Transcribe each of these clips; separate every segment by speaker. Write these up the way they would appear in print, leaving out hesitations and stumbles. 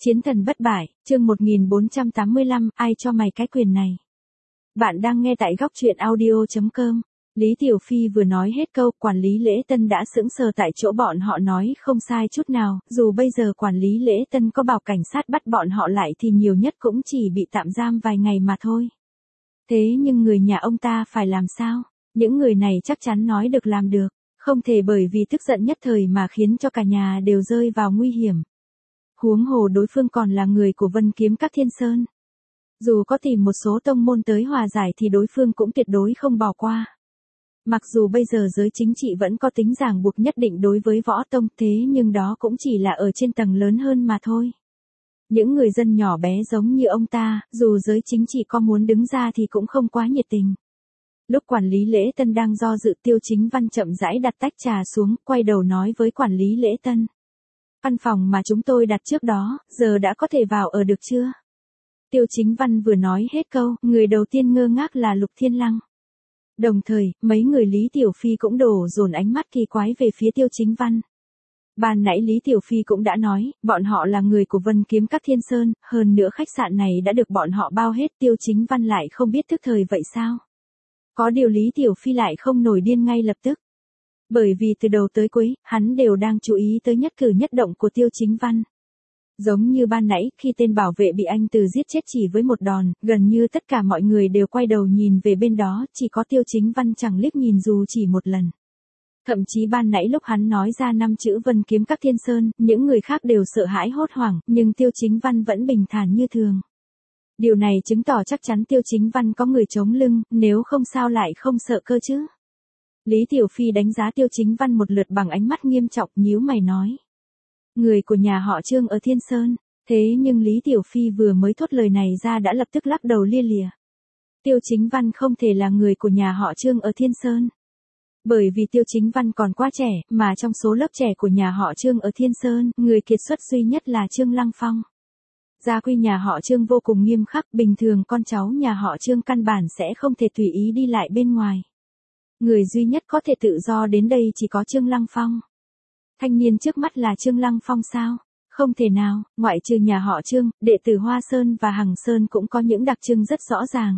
Speaker 1: Chiến thần bất bại, chương 1485, ai cho mày cái quyền này? Bạn đang nghe tại góc truyện audio.com. Lý Tiểu Phi vừa nói hết câu, quản lý Lễ Tân đã sững sờ tại chỗ, bọn họ nói không sai chút nào, dù bây giờ quản lý Lễ Tân có bảo cảnh sát bắt bọn họ lại thì nhiều nhất cũng chỉ bị tạm giam vài ngày mà thôi. Thế nhưng người nhà ông ta phải làm sao? Những người này chắc chắn nói được làm được, không thể bởi vì tức giận nhất thời mà khiến cho cả nhà đều rơi vào nguy hiểm. Huống hồ đối phương còn là người của Vân Kiếm Các Thiên Sơn. Dù có tìm một số tông môn tới hòa giải thì đối phương cũng tuyệt đối không bỏ qua. Mặc dù bây giờ giới chính trị vẫn có tính ràng buộc nhất định đối với võ tông, thế nhưng đó cũng chỉ là ở trên tầng lớn hơn mà thôi. Những người dân nhỏ bé giống như ông ta, dù giới chính trị có muốn đứng ra thì cũng không quá nhiệt tình. Lúc quản lý Lễ Tân đang do dự, Tiêu Chính Văn chậm rãi đặt tách trà xuống, quay đầu nói với quản lý Lễ Tân. Căn phòng mà chúng tôi đặt trước đó, giờ đã có thể vào ở được chưa? Tiêu Chính Văn vừa nói hết câu, người đầu tiên ngơ ngác là Lục Thiên Lăng. Đồng thời, mấy người Lý Tiểu Phi cũng đổ dồn ánh mắt kỳ quái về phía Tiêu Chính Văn. Ban nãy Lý Tiểu Phi cũng đã nói, bọn họ là người của Vân Kiếm Các Thiên Sơn, hơn nữa khách sạn này đã được bọn họ bao hết. Tiêu Chính Văn lại không biết tức thời vậy sao? Có điều Lý Tiểu Phi lại không nổi điên ngay lập tức. Bởi vì từ đầu tới cuối, hắn đều đang chú ý tới nhất cử nhất động của Tiêu Chính Văn. Giống như ban nãy, khi tên bảo vệ bị anh Từ giết chết chỉ với một đòn, gần như tất cả mọi người đều quay đầu nhìn về bên đó, chỉ có Tiêu Chính Văn chẳng liếc nhìn dù chỉ một lần. Thậm chí ban nãy lúc hắn nói ra 5 chữ Vân Kiếm Các Thiên Sơn, những người khác đều sợ hãi hốt hoảng, nhưng Tiêu Chính Văn vẫn bình thản như thường. Điều này chứng tỏ chắc chắn Tiêu Chính Văn có người chống lưng, nếu không sao lại không sợ cơ chứ. Lý Tiểu Phi đánh giá Tiêu Chính Văn một lượt bằng ánh mắt nghiêm trọng, nhíu mày nói. Người của nhà họ Trương ở Thiên Sơn, thế nhưng Lý Tiểu Phi vừa mới thốt lời này ra đã lập tức lắc đầu lia lịa. Tiêu Chính Văn không thể là người của nhà họ Trương ở Thiên Sơn. Bởi vì Tiêu Chính Văn còn quá trẻ, mà trong số lớp trẻ của nhà họ Trương ở Thiên Sơn, người kiệt xuất duy nhất là Trương Lăng Phong. Gia quy nhà họ Trương vô cùng nghiêm khắc, bình thường con cháu nhà họ Trương căn bản sẽ không thể tùy ý đi lại bên ngoài. Người duy nhất có thể tự do đến đây chỉ có Trương Lăng Phong. Thanh niên trước mắt là Trương Lăng Phong sao? Không thể nào, ngoại trừ nhà họ Trương, đệ tử Hoa Sơn và Hằng Sơn cũng có những đặc trưng rất rõ ràng.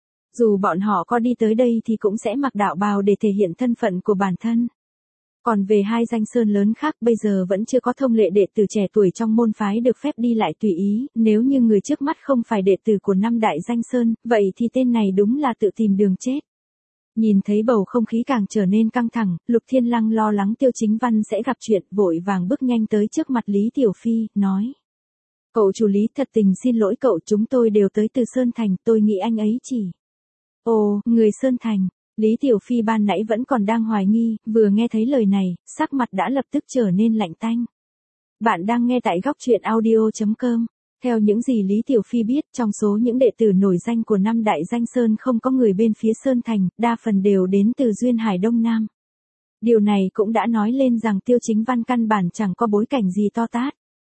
Speaker 1: Dù bọn họ có đi tới đây thì cũng sẽ mặc đạo bào để thể hiện thân phận của bản thân. Còn về hai danh sơn lớn khác, bây giờ vẫn chưa có thông lệ đệ tử trẻ tuổi trong môn phái được phép đi lại tùy ý, nếu như người trước mắt không phải đệ tử của 5 đại danh sơn, vậy thì tên này đúng là tự tìm đường chết. Nhìn thấy bầu không khí càng trở nên căng thẳng, Lục Thiên Lăng lo lắng Tiêu Chính Văn sẽ gặp chuyện, vội vàng bước nhanh tới trước mặt Lý Tiểu Phi, nói. Cậu chủ Lý, thật tình xin lỗi cậu, chúng tôi đều tới từ Sơn Thành, tôi nghĩ anh ấy chỉ. Ồ, người Sơn Thành. Lý Tiểu Phi ban nãy vẫn còn đang hoài nghi, vừa nghe thấy lời này, sắc mặt đã lập tức trở nên lạnh tanh. Bạn đang nghe tại góc truyện audio.com. Theo những gì Lý Tiểu Phi biết, trong số những đệ tử nổi danh của 5 đại danh sơn không có người bên phía Sơn Thành, đa phần đều đến từ Duyên Hải Đông Nam. Điều này cũng đã nói lên rằng Tiêu Chính Văn căn bản chẳng có bối cảnh gì to tát.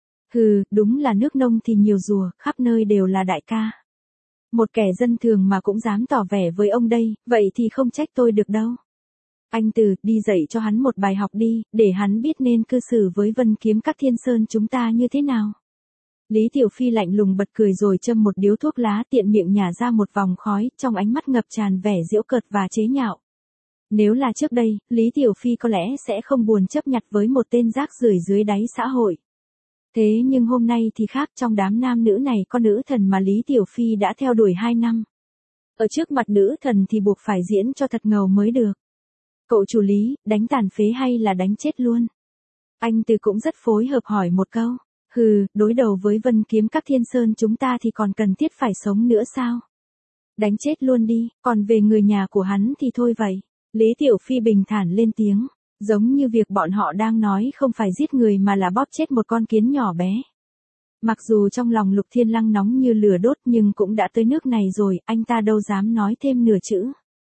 Speaker 1: Hừ, đúng là nước nông thì nhiều rùa, khắp nơi đều là đại ca. Một kẻ dân thường mà cũng dám tỏ vẻ với ông đây, vậy thì không trách tôi được đâu. Anh Từ, đi dạy cho hắn một bài học đi, để hắn biết nên cư xử với Vân Kiếm Các Thiên Sơn chúng ta như thế nào. Lý Tiểu Phi lạnh lùng bật cười rồi châm một điếu thuốc lá, tiện miệng nhả ra một vòng khói, trong ánh mắt ngập tràn vẻ giễu cợt và chế nhạo. Nếu là trước đây, Lý Tiểu Phi có lẽ sẽ không buồn chấp nhặt với một tên rác rưởi dưới đáy xã hội. Thế nhưng hôm nay thì khác, trong đám nam nữ này có nữ thần mà Lý Tiểu Phi đã theo đuổi 2 năm. Ở trước mặt nữ thần thì buộc phải diễn cho thật ngầu mới được. Cậu chủ Lý, đánh tàn phế hay là đánh chết luôn? Anh Từ cũng rất phối hợp hỏi một câu. Hừ, đối đầu với Vân Kiếm Các Thiên Sơn chúng ta thì còn cần thiết phải sống nữa sao? Đánh chết luôn đi, còn về người nhà của hắn thì thôi vậy. Lý Tiểu Phi bình thản lên tiếng, giống như việc bọn họ đang nói không phải giết người mà là bóp chết một con kiến nhỏ bé. Mặc dù trong lòng Lục Thiên Lăng nóng như lửa đốt nhưng cũng đã tới nước này rồi, anh ta đâu dám nói thêm nửa chữ.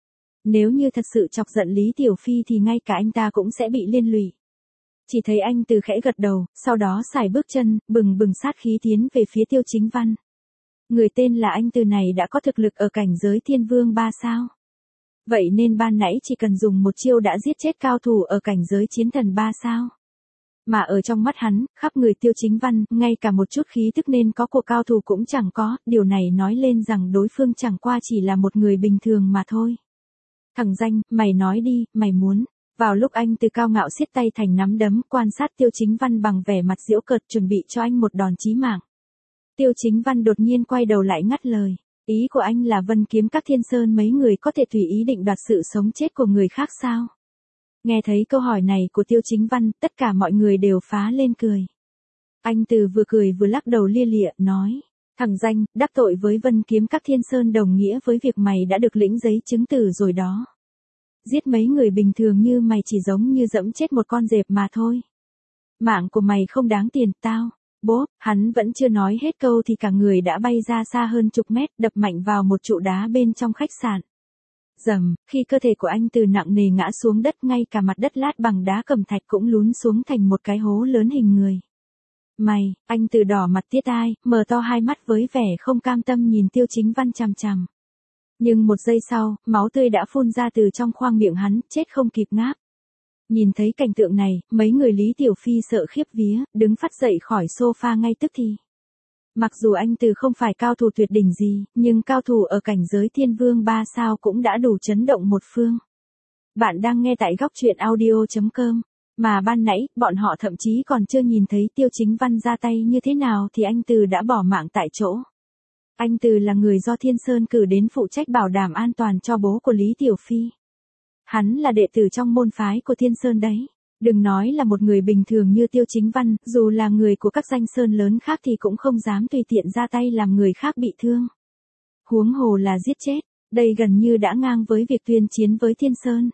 Speaker 1: Nếu như thật sự chọc giận Lý Tiểu Phi thì ngay cả anh ta cũng sẽ bị liên lụy. Chỉ thấy anh Từ khẽ gật đầu, sau đó sải bước chân, bừng bừng sát khí tiến về phía Tiêu Chính Văn. Người tên là anh Từ này đã có thực lực ở cảnh giới Thiên Vương 3 sao? Vậy nên ban nãy chỉ cần dùng một chiêu đã giết chết cao thủ ở cảnh giới Chiến Thần 3 sao? Mà ở trong mắt hắn, khắp người Tiêu Chính Văn, ngay cả một chút khí tức nên có của cao thủ cũng chẳng có, điều này nói lên rằng đối phương chẳng qua chỉ là một người bình thường mà thôi. Thằng danh, mày nói đi, mày muốn. Vào lúc anh Từ cao ngạo siết tay thành nắm đấm, quan sát Tiêu Chính Văn bằng vẻ mặt giễu cợt, chuẩn bị cho anh một đòn chí mạng. Tiêu Chính Văn đột nhiên quay đầu lại ngắt lời. Ý của anh là Vân Kiếm Các Thiên Sơn mấy người có thể tùy ý định đoạt sự sống chết của người khác sao? Nghe thấy câu hỏi này của Tiêu Chính Văn, tất cả mọi người đều phá lên cười. Anh Từ vừa cười vừa lắc đầu lia lịa, nói. Thằng danh, đắc tội với Vân Kiếm Các Thiên Sơn đồng nghĩa với việc mày đã được lĩnh giấy chứng tử rồi đó. Giết mấy người bình thường như mày chỉ giống như dẫm chết một con dẹp mà thôi. Mạng của mày không đáng tiền tao. Bố, hắn vẫn chưa nói hết câu thì cả người đã bay ra xa hơn chục mét, đập mạnh vào một trụ đá bên trong khách sạn. Rầm, khi cơ thể của anh Từ nặng nề ngã xuống đất, ngay cả mặt đất lát bằng đá cẩm thạch cũng lún xuống thành một cái hố lớn hình người. Mày, anh Từ đỏ mặt tiết tai, mở to hai mắt với vẻ không cam tâm nhìn Tiêu Chính Văn chằm chằm. Nhưng một giây sau, máu tươi đã phun ra từ trong khoang miệng hắn, chết không kịp ngáp. Nhìn thấy cảnh tượng này, mấy người Lý Tiểu Phi sợ khiếp vía, đứng phắt dậy khỏi sofa ngay tức thì. Mặc dù anh Từ không phải cao thủ tuyệt đỉnh gì, nhưng cao thủ ở cảnh giới Thiên Vương 3 sao cũng đã đủ chấn động một phương. Bạn đang nghe tại góc truyện audio.com. Mà ban nãy, bọn họ thậm chí còn chưa nhìn thấy Tiêu Chính Văn ra tay như thế nào thì anh Từ đã bỏ mạng tại chỗ. Anh Từ là người do Thiên Sơn cử đến phụ trách bảo đảm an toàn cho bố của Lý Tiểu Phi. Hắn là đệ tử trong môn phái của Thiên Sơn đấy. Đừng nói là một người bình thường như Tiêu Chính Văn, dù là người của các danh sơn lớn khác thì cũng không dám tùy tiện ra tay làm người khác bị thương. Huống hồ là giết chết, đây gần như đã ngang với việc tuyên chiến với Thiên Sơn.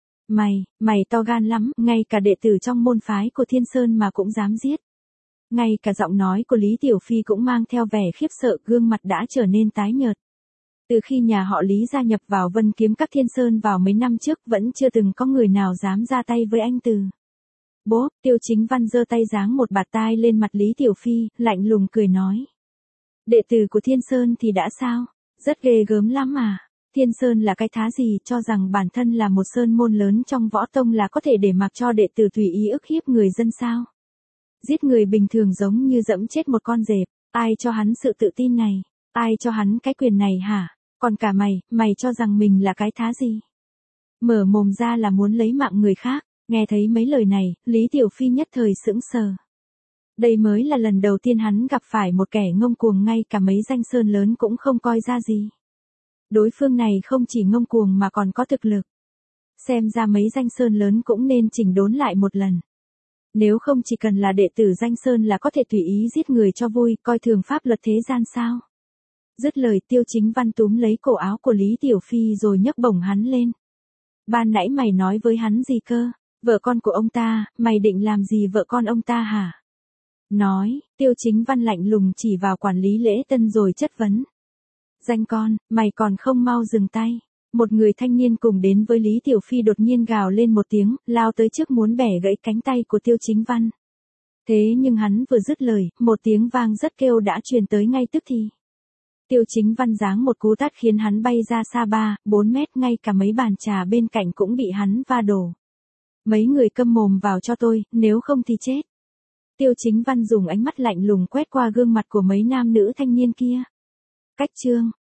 Speaker 1: Mày to gan lắm, ngay cả đệ tử trong môn phái của Thiên Sơn mà cũng dám giết. Ngay cả giọng nói của Lý Tiểu Phi cũng mang theo vẻ khiếp sợ, gương mặt đã trở nên tái nhợt. Từ khi nhà họ Lý gia nhập vào Vân Kiếm Các Thiên Sơn vào mấy năm trước vẫn chưa từng có người nào dám ra tay với anh Từ. Bố, Tiêu Chính Văn giơ tay giáng một bạt tai lên mặt Lý Tiểu Phi, lạnh lùng cười nói. Đệ tử của Thiên Sơn thì đã sao? Rất ghê gớm lắm à. Thiên Sơn là cái thá gì, cho rằng bản thân là một sơn môn lớn trong võ tông là có thể để mặc cho đệ tử tùy ý ức hiếp người dân sao? Giết người bình thường giống như dẫm chết một con dẹp, ai cho hắn sự tự tin này? Ai cho hắn cái quyền này hả? Còn cả mày cho rằng mình là cái thá gì? Mở mồm ra là muốn lấy mạng người khác. Nghe thấy mấy lời này, Lý Tiểu Phi nhất thời sững sờ. Đây mới là lần đầu tiên hắn gặp phải một kẻ ngông cuồng, ngay cả mấy danh sơn lớn cũng không coi ra gì. Đối phương này không chỉ ngông cuồng mà còn có thực lực. Xem ra mấy danh sơn lớn cũng nên chỉnh đốn lại một lần. Nếu không chỉ cần là đệ tử danh sơn là có thể tùy ý giết người cho vui, coi thường pháp luật thế gian sao? Dứt lời, Tiêu Chính Văn túm lấy cổ áo của Lý Tiểu Phi rồi nhấc bổng hắn lên. Ban nãy mày nói với hắn gì cơ? Vợ con của ông ta, mày định làm gì vợ con ông ta hả? Nói, Tiêu Chính Văn lạnh lùng chỉ vào quản lý lễ tân rồi chất vấn. Danh con, mày còn không mau dừng tay. Một người thanh niên cùng đến với Lý Tiểu Phi đột nhiên gào lên một tiếng, lao tới trước muốn bẻ gãy cánh tay của Tiêu Chính Văn. Thế nhưng hắn vừa dứt lời, một tiếng vang rất kêu đã truyền tới ngay tức thì. Tiêu Chính Văn giáng một cú tát khiến hắn bay ra xa 3-4 mét, ngay cả mấy bàn trà bên cạnh cũng bị hắn va đổ. Mấy người câm mồm vào cho tôi, nếu không thì chết. Tiêu Chính Văn dùng ánh mắt lạnh lùng quét qua gương mặt của mấy nam nữ thanh niên kia. Cách chương.